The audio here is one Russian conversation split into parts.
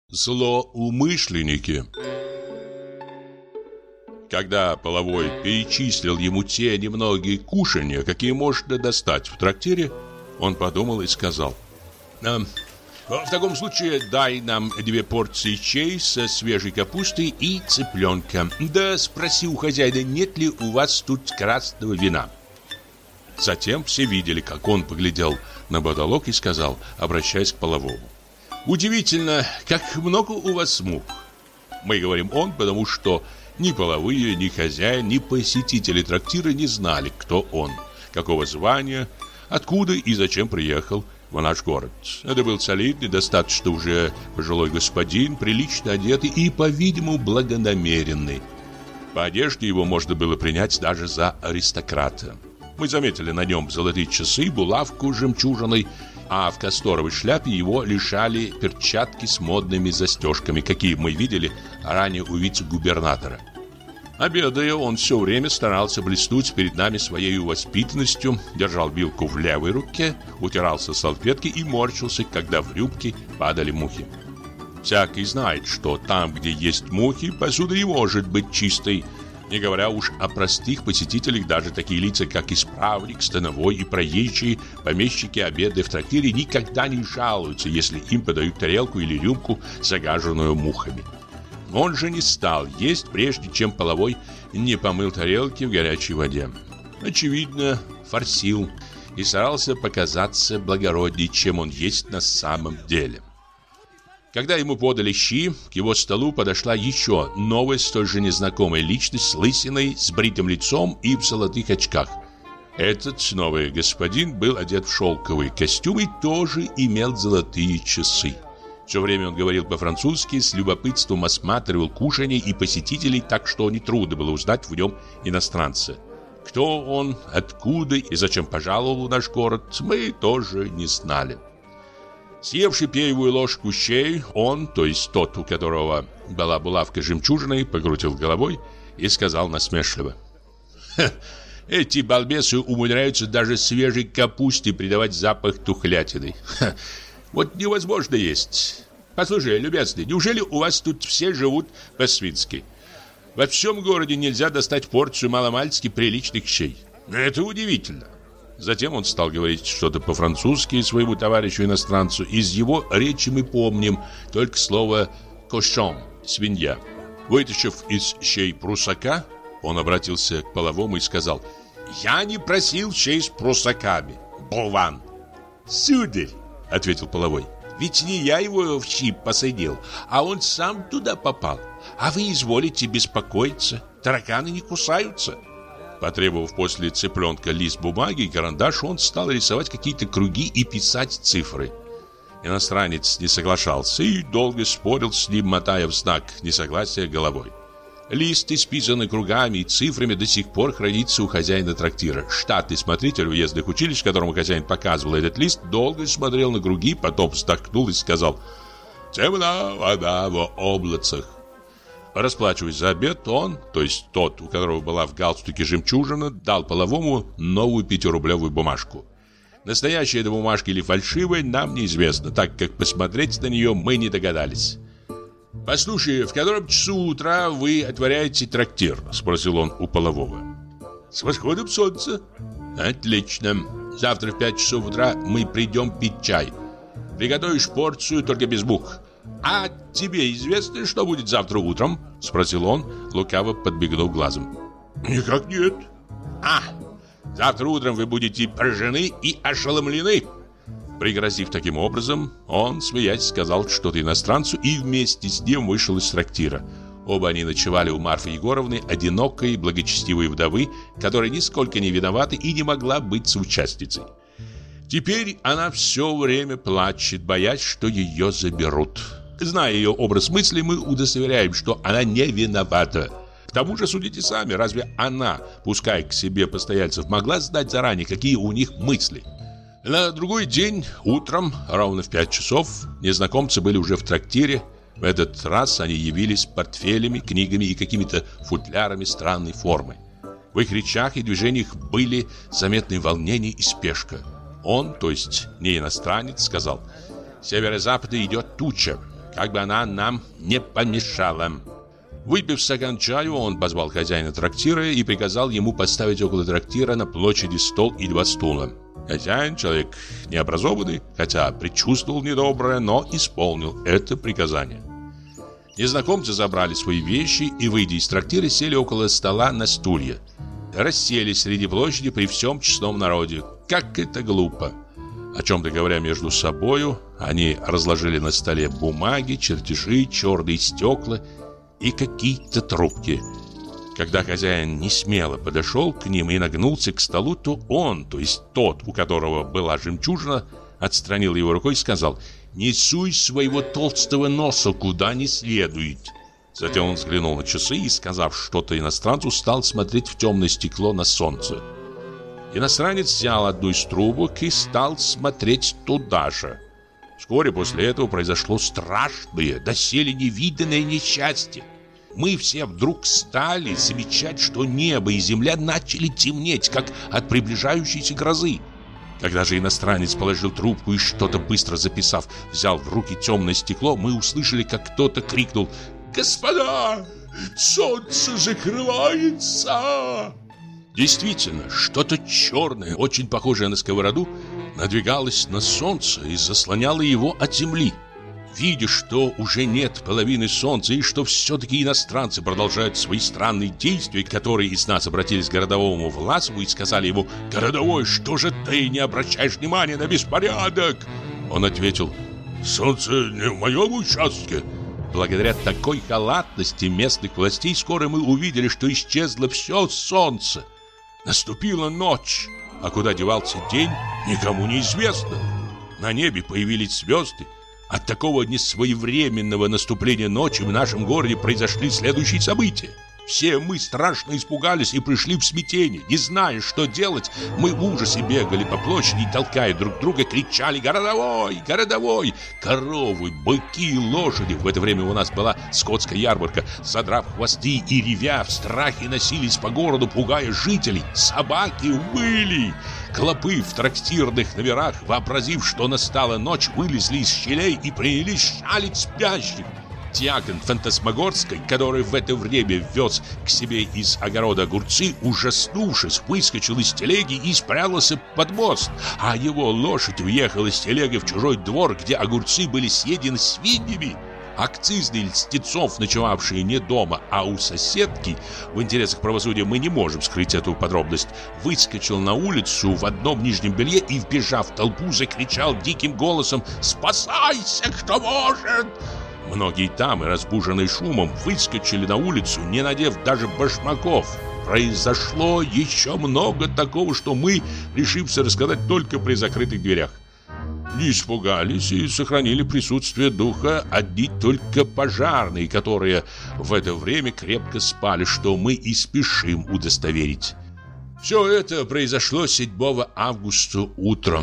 Злоумышленники. Когда Половой перечислил ему те немногие кушанья, какие можно достать в трактире, он подумал и сказал: в таком случае дай нам 2 порции чай со свежей капустой и цыпленка. Да спроси у хозяина, нет ли у вас тут красного вина. Затем все видели, как он поглядел на потолок и сказал, обращаясь к Половому: удивительно, как много у вас мух. Мы говорим «он», потому что ни Половые, ни хозяин, ни посетители трактира не знали, кто он, какого звания, откуда и зачем приехал в наш город. Это был солидный, достаточно уже пожилой господин, прилично одетый и, по-видимому, благонамеренный. По одежде его можно было принять даже за аристократа. Мы заметили на нем золотые часы, булавку с жемчужиной, а в касторовой шляпе его лишали перчатки с модными застежками, какие мы видели ранее у вице-губернатора. Обедая, он все время старался блеснуть перед нами своей воспитанностью, держал вилку в левой руке, утирался салфеткой и морщился, когда в рюмки падали мухи. Всякий знает, что там, где есть мухи, посуда не может быть чистой. Не говоря уж о простых посетителях, даже такие лица, как исправник, становой и проезжие помещики, обедая в трактире, никогда не жалуются, если им подают тарелку или рюмку, загаженную мухами. Он же не стал есть, прежде чем Половой не помыл тарелки в горячей воде. Очевидно, форсил и старался показаться благороднее, чем он есть на самом деле. Когда ему подали щи, к его столу подошла еще новая, столь же незнакомая личность с лысиной, с бритым лицом и в золотых очках. Этот новый господин был одет в шелковый костюм и тоже имел золотые часы. Все время он говорил по-французски, с любопытством осматривал кушанья и посетителей, так что нетрудно было узнать в нем иностранца. Кто он, откуда и зачем пожаловал в наш город, мы тоже не знали. Съевший первую ложку щей, он, то есть тот, у которого была булавка жемчужиной, покрутил головой и сказал насмешливо: эти балбесы умудряются даже свежей капусте придавать запах тухлятины. Вот невозможно есть. Послушай, любезный, неужели у вас тут все живут по-свински? Во всем городе нельзя достать порцию маломальски приличных щей. Это удивительно. Затем он стал говорить что-то по-французски своему товарищу-иностранцу. Из его речи мы помним только слово «кошон» – «свинья». Вытащив из щей прусака, он обратился к Половому и сказал: «Я не просил щей с прусаками, болван!» «Сударь!» – ответил Половой. «Ведь не я его в щи посадил, а он сам туда попал. А вы изволите беспокоиться, тараканы не кусаются». Потребовав после цыпленка лист бумаги и карандаш, он стал рисовать какие-то круги и писать цифры. Иностранец не соглашался и долго спорил с ним, мотая в знак несогласия головой. Лист, исписанный кругами и цифрами, до сих пор хранится у хозяина трактира. Штатный смотритель уездных училищ, которому хозяин показывал этот лист, долго смотрел на круги, потом вздохнул и сказал: «Темна вода в облацах». Расплачиваясь за обед, он, то есть тот, у которого была в галстуке жемчужина, дал Половому новую 5-рублевую бумажку. Настоящая эта бумажка или фальшивая, нам неизвестно, так как посмотреть на нее мы не догадались. «Послушай, в котором часу утра вы отворяете трактир?» – спросил он у Полового. «С восходом солнца». «Отлично. Завтра в 5 часов утра мы придем пить чай. Приготовишь порцию, только без мух». «А тебе известно, что будет завтра утром?» – спросил он, лукаво подбегнув глазом. «Никак нет». Завтра утром вы будете поражены и ошеломлены». Пригрозив таким образом, он, смеясь, сказал что-то иностранцу и вместе с ним вышел из трактира. Оба они ночевали у Марфы Егоровны, одинокой, благочестивой вдовы, которая нисколько не виновата и не могла быть соучастницей. Теперь она все время плачет, боясь, что ее заберут. Зная ее образ мысли, мы удостоверяем, что она не виновата. К тому же судите сами, разве она, пускай к себе постояльцев, могла знать заранее, какие у них мысли? На другой день, утром, ровно в 5 часов, незнакомцы были уже в трактире. В этот раз они явились с портфелями, книгами и какими-то футлярами странной формы. В их речах и движениях были заметны волнение и спешка. Он, то есть не иностранец, сказал: «С северо-запада идет туча. как бы она нам не помешала. Выпив стакан чаю, он позвал хозяина трактира и приказал ему поставить около трактира на площади стол и 2 стула. Хозяин, человек необразованный, хотя предчувствовал недоброе, но исполнил это приказание. Незнакомцы забрали свои вещи и, выйдя из трактира, сели около стола на стулья. Расселись среди площади при всем честном народе. Как это глупо! О чем-то говоря между собою, они разложили на столе бумаги, чертежи, черные стекла и какие-то трубки. Когда хозяин несмело подошел к ним и нагнулся к столу, то он, то есть тот, у которого была жемчужина, отстранил его рукой и сказал: «Не суй своего толстого носа куда не следует». Затем он взглянул на часы и, сказав что-то иностранцу, стал смотреть в темное стекло на солнце. Иностранец взял одну из трубок и стал смотреть туда же. Вскоре после этого произошло страшное, доселе невиданное несчастье. Мы все вдруг стали замечать, что небо и земля начали темнеть, как от приближающейся грозы. Когда же иностранец положил трубку и, что-то быстро записав, взял в руки темное стекло, мы услышали, как кто-то крикнул: «Господа, солнце закрывается!» Действительно, что-то черное, очень похожее на сковороду, надвигалось на солнце и заслоняло его от земли. Видя, что уже нет половины солнца и что все-таки иностранцы продолжают свои странные действия, которые из нас обратились к городовому Власову и сказали ему: «Городовой, что же ты не обращаешь внимания на беспорядок?» Он ответил: «Солнце не в моем участке». Благодаря такой халатности местных властей скоро мы увидели, что исчезло все солнце. Наступила ночь, а куда девался день, никому не известно. На небе появились звезды. От такого несвоевременного наступления ночи в нашем городе произошли следующие события. Все мы страшно испугались и пришли в смятение. Не зная, что делать, мы в ужасе бегали по площади и, толкая друг друга, кричали: «Городовой! Городовой!» Коровы, быки, лошади. В это время у нас была скотская ярмарка. Задрав хвосты и ревя, в страхе носились по городу, пугая жителей. Собаки выли. Клопы в трактирных номерах, вообразив, что настала ночь, вылезли из щелей и принялись шалить спящих. Дьякон Фантасмагорской, который в это время вез к себе из огорода огурцы, ужаснувшись, выскочил из телеги и спрятался под мост, а его лошадь въехала с телегой в чужой двор, где огурцы были съедены свиньями. Акцизный Льстецов, ночевавший не дома, а у соседки, в интересах правосудия мы не можем скрыть эту подробность, выскочил на улицу в одном нижнем белье и, вбежав в толпу, закричал диким голосом: «Спасайся, кто может!» Многие дамы, разбуженные шумом, выскочили на улицу, не надев даже башмаков. Произошло еще много такого, что мы решимся рассказать только при закрытых дверях. Не испугались и сохранили присутствие духа одни только пожарные, которые в это время крепко спали, что мы и спешим удостоверить. Все это произошло 7 августа утром.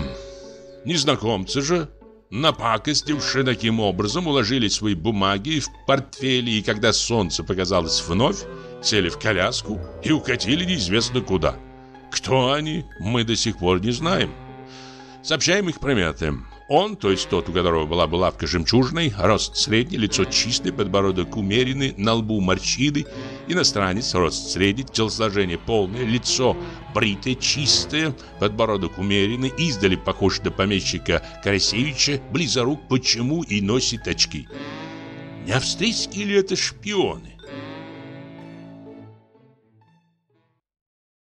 Незнакомцы же, напакостившие таким образом, уложили свои бумаги в портфели, и когда солнце показалось вновь, сели в коляску и укатили неизвестно куда. Кто они, мы до сих пор не знаем. Сообщаем их приметы. Он, то есть тот, у которого была булавка жемчужной, рост средний, лицо чистое, подбородок умеренный, на лбу морщины, иностранец, рост средний, телосложение полное, лицо бритое, чистое, подбородок умеренный, издали похож на помещика Карасевича, близорук, почему и носит очки. Не австрийские ли это шпионы?